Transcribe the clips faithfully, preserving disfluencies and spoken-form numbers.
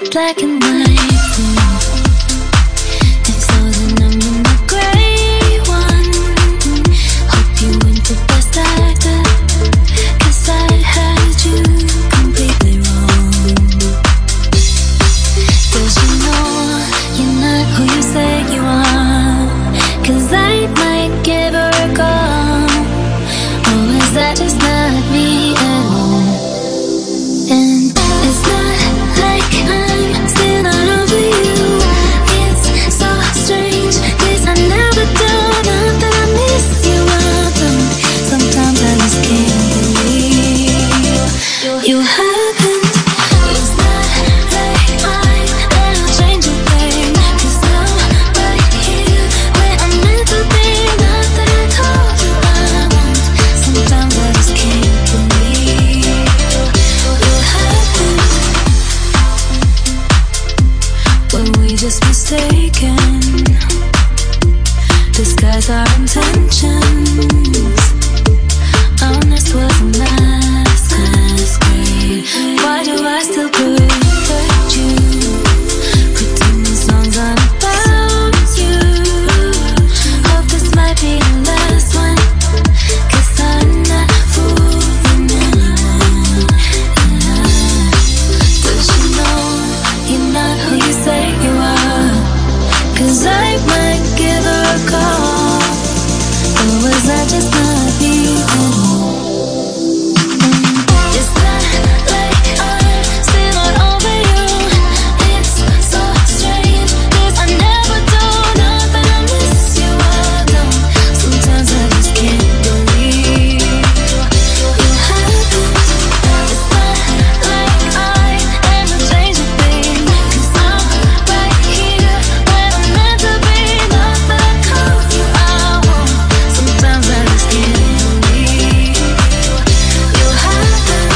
black and white. And so then I'm in the gray one. Hope you went the best I could, 'cause I had you completely wrong. 'Cause you know you're not who you say you are. 'Cause I might give her a call. Oh, is that just not me at all? And it's not like I'm still not over you. It's so strange, 'cause I never do. Not that I miss you, I don't. Sometimes I just can't believe you haven't. It's not like I ever change a thing. 'Cause I'm right here where I'm meant to be. Not that I told you I won't. Sometimes I just can't believe you haven't. When we just mistaken, disguise our intentions. Honest was a masquerade. Why do I still protect you? Pretending songs aren't about you. Hope this might be the last one, 'cause I'm not fooling anyone. Does you know you're not who you say you are? 'Cause I might give her a call. Or was that just not me? It's not like I'm still not over you. It's so strange, 'cause I never do. Not that I miss you, I don't. Sometimes I just can't believe you haven't. It's not like I ever change a thing. 'Cause I'm right here where I'm meant to be. Not that I told you I won't. Sometimes I just can't believe you haven't.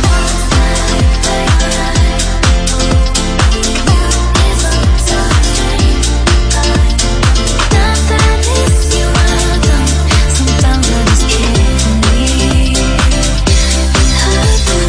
It's so strange. Not that I miss you, I don't. Sometimes I just can't believe you haven't.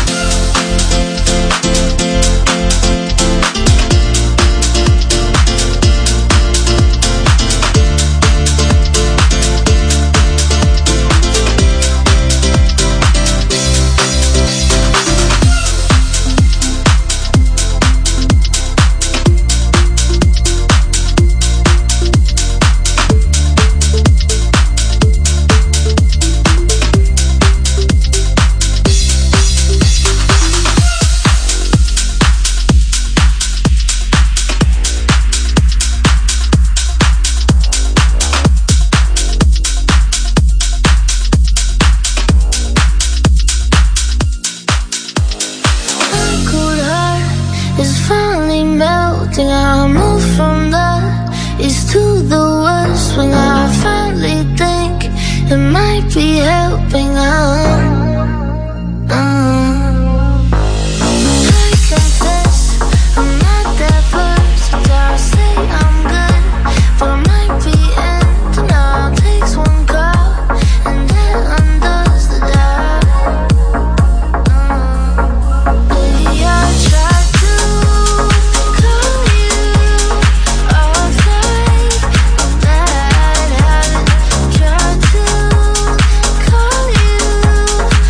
My cold heart is finally melting. I move from the east to the west when I finally think it might be helping out. Mm. I confess I'm not that versatile. Say I'm good, but I might be ending now. Takes one call and then undoes the doubt. Baby, I tried to call you off like a bad habit. Tried to call you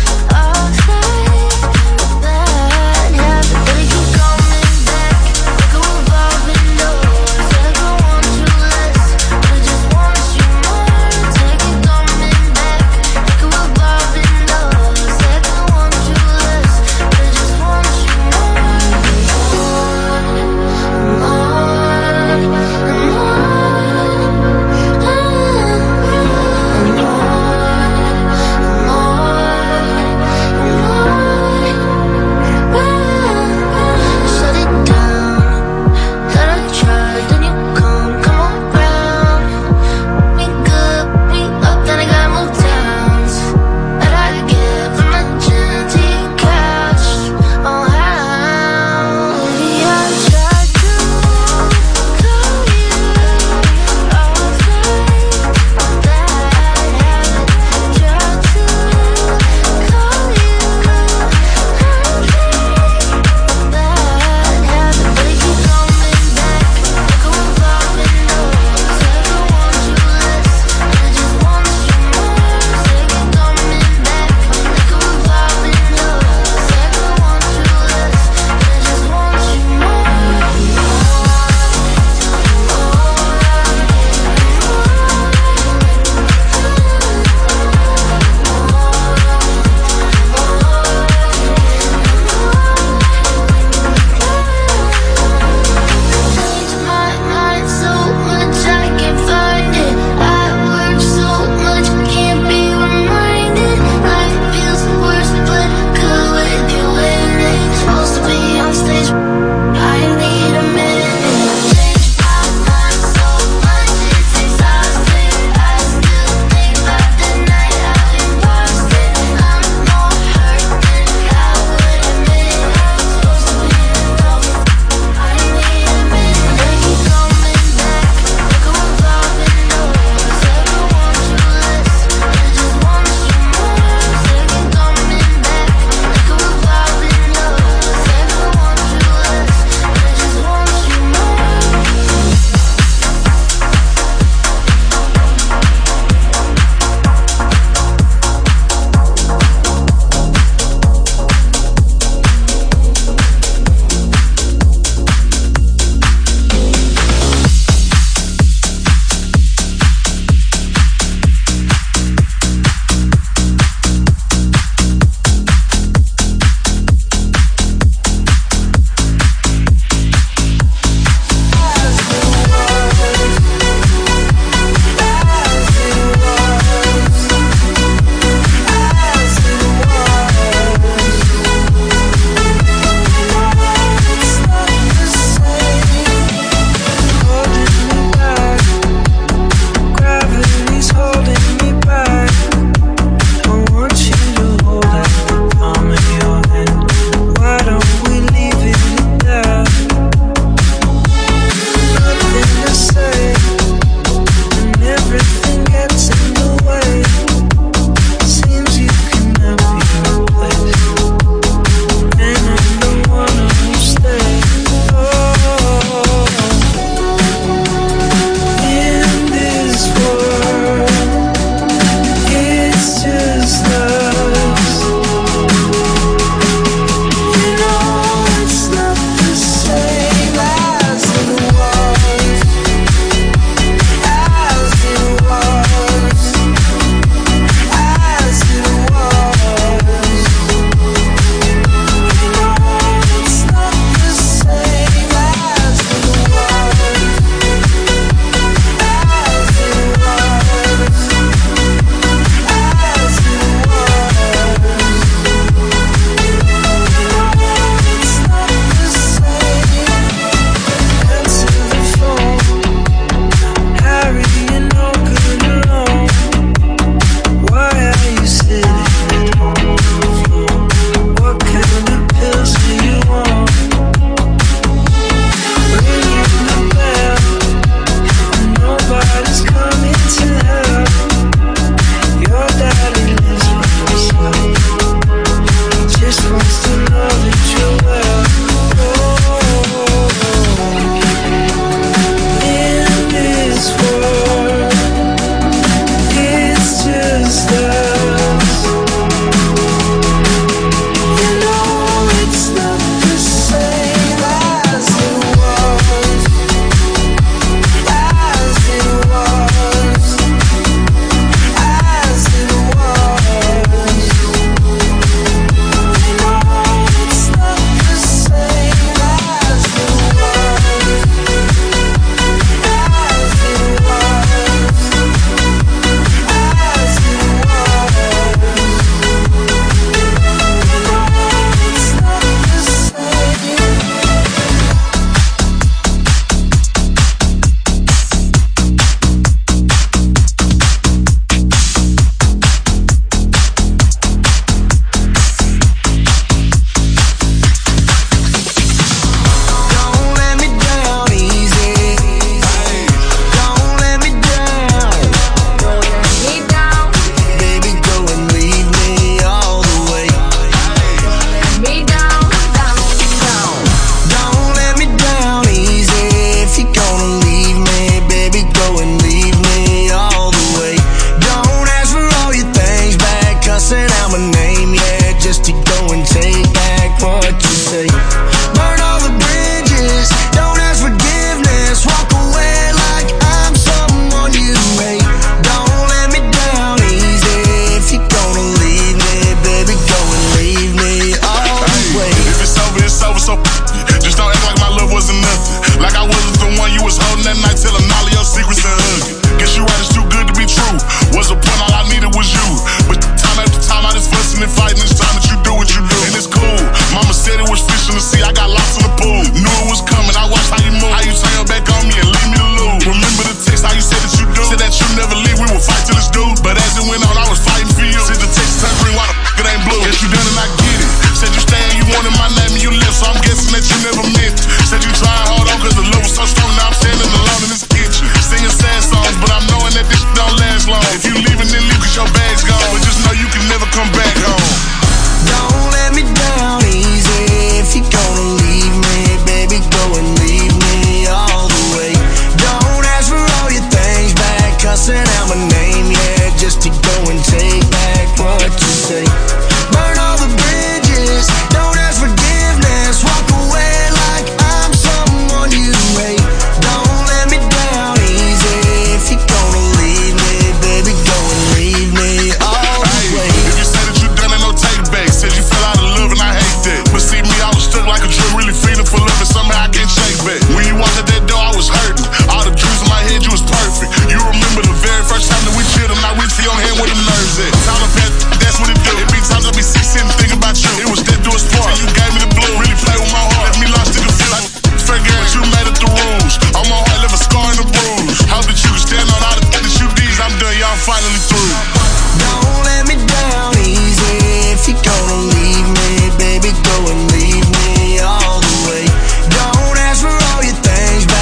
be feeling for love and somehow I can't shake back. When you walked out that door, I was hurting. All the dreams in my head, you was perfect. You remember the very first time that we chilled and I reached for your hand where the nerves at. Time to pass, that's what it do. It be times I be sick sitting thinking about you. It was that do a sport. You gave me the blue, really play with my heart. Left me lost in the field. Like, figure out you made it the rules. On my heart, left a scar and a bruise. Hope that you can stand on all the things that you did. I'm done, y'all finally through. Don't let me down easy. If you're gonna leave me, baby, go and leave me all the way. Don't ask for all your things,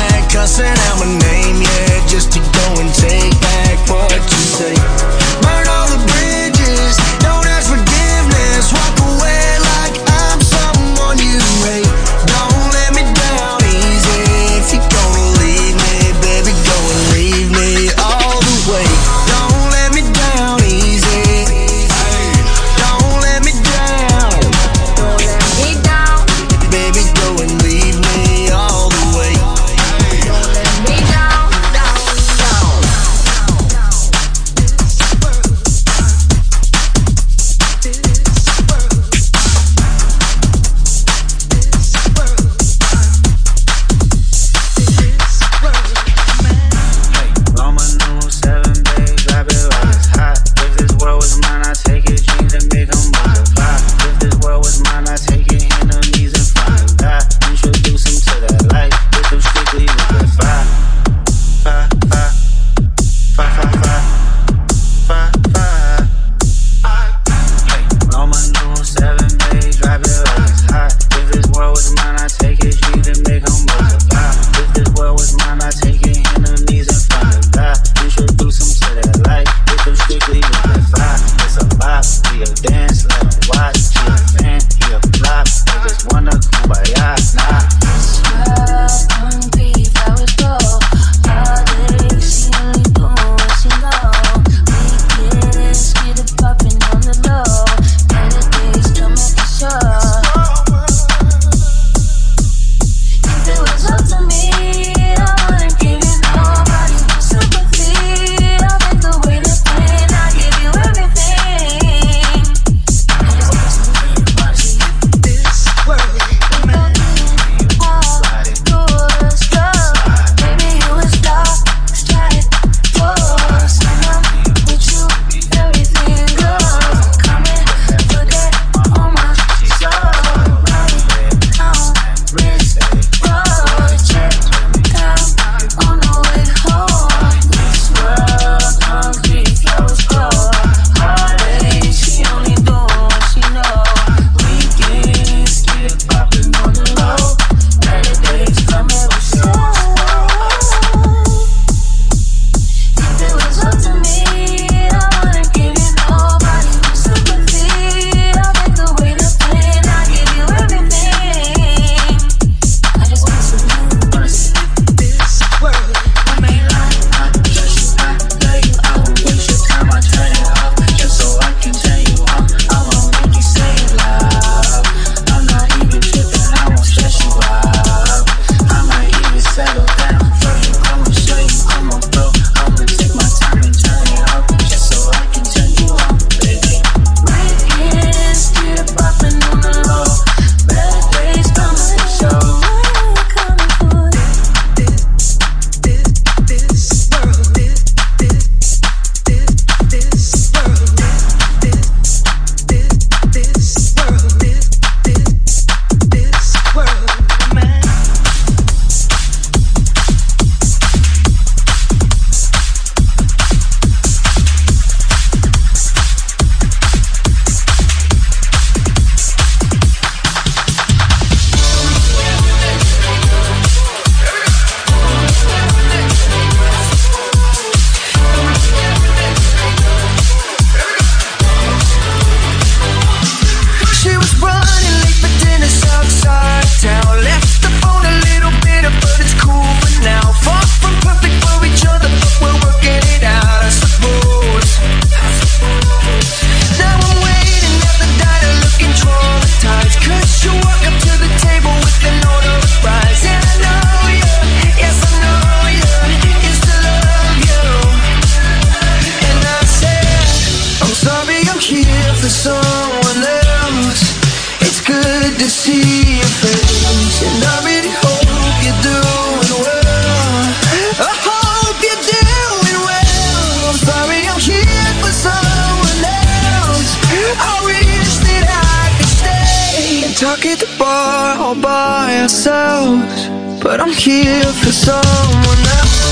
ourselves, but I'm here for someone else.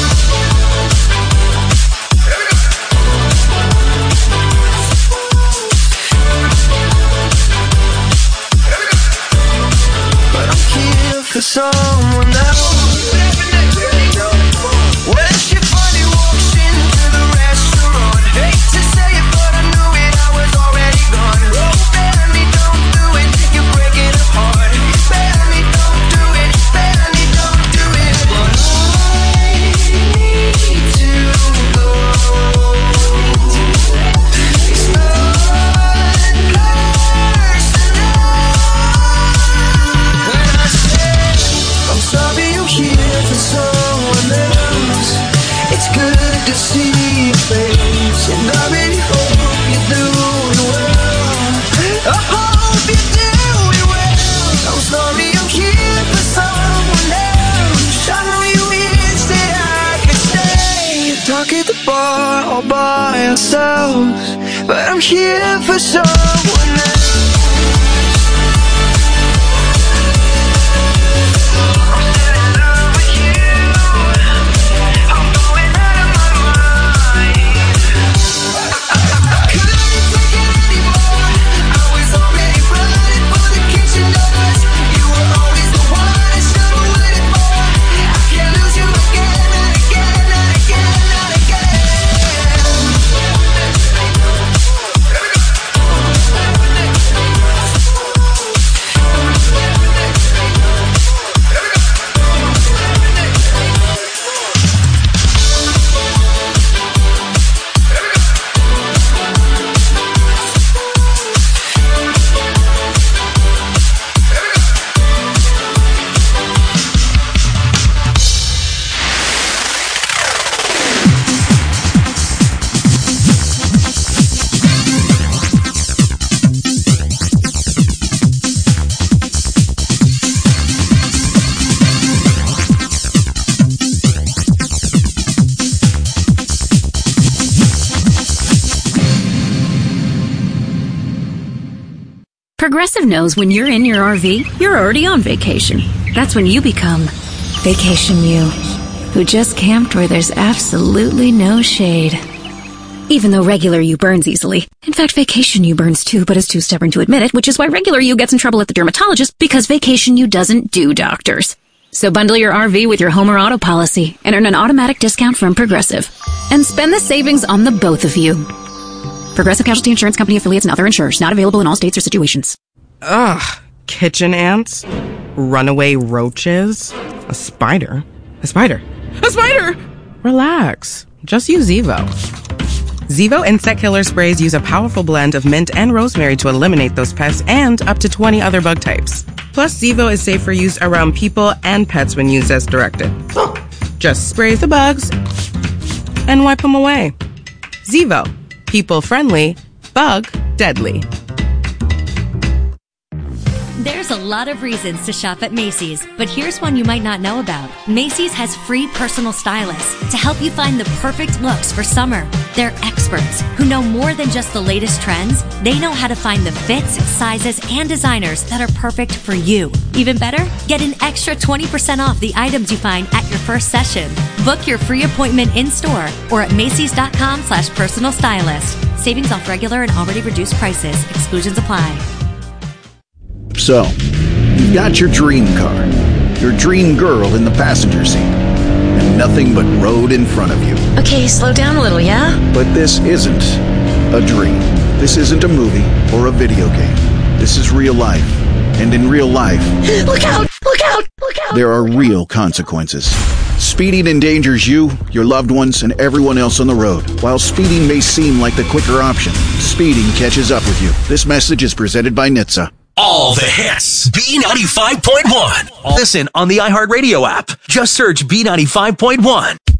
But I'm here for someone else. When she finally walks into the restaurant, hate to say it, but I knew it, I was already gone. Oh, baby, don't do it, you're breaking apart. Baby, don't do it, baby, don't do it. But I need to go. It's not personal. When I say I'm sorry, I'm here for someone else. It's good to see your face, and I really hope you're doing well. I hope you're doing well. I'm sorry, I'm here for someone else. I know you wish that I could stay and talk at the bar all by ourselves, but I'm here for someone else. Progressive knows when you're in your R V, you're already on vacation. That's when you become Vacation You, who just camped where there's absolutely no shade. Even though regular you burns easily. In fact, Vacation You burns too, but is too stubborn to admit it, which is why regular you gets in trouble at the dermatologist, because Vacation You doesn't do doctors. So bundle your R V with your home or auto policy and earn an automatic discount from Progressive. And spend the savings on the both of you. Progressive Casualty Insurance Company affiliates and other insurers. Not available in all states or situations. Ugh. Kitchen ants. Runaway roaches. A spider. A spider. A spider! Relax. Just use Zevo. Zevo insect killer sprays use a powerful blend of mint and rosemary to eliminate those pests and up to twenty other bug types. Plus, Zevo is safe for use around people and pets when used as directed. Just spray the bugs and wipe them away. Zevo. People friendly, bug deadly. There's a lot of reasons to shop at Macy's, but here's one you might not know about. Macy's has free personal stylists to help you find the perfect looks for summer. They're experts who know more than just the latest trends. They know how to find the fits, sizes, and designers that are perfect for you. Even better, get an extra twenty percent off the items you find at your first session. Book your free appointment in-store or at Macys.com slash personal stylist. Savings off regular and already reduced prices. Exclusions apply. So, you've got your dream car, your dream girl in the passenger seat, and nothing but road in front of you. Okay, slow down a little, yeah? But this isn't a dream. This isn't a movie or a video game. This is real life. And in real life, Look out! Look out! Look out! there are real consequences. Speeding endangers you, your loved ones, and everyone else on the road. While speeding may seem like the quicker option, speeding catches up with you. This message is presented by N H T S A. All the hits. B ninety-five point one. Listen on the iHeartRadio app. Just search B ninety-five point one.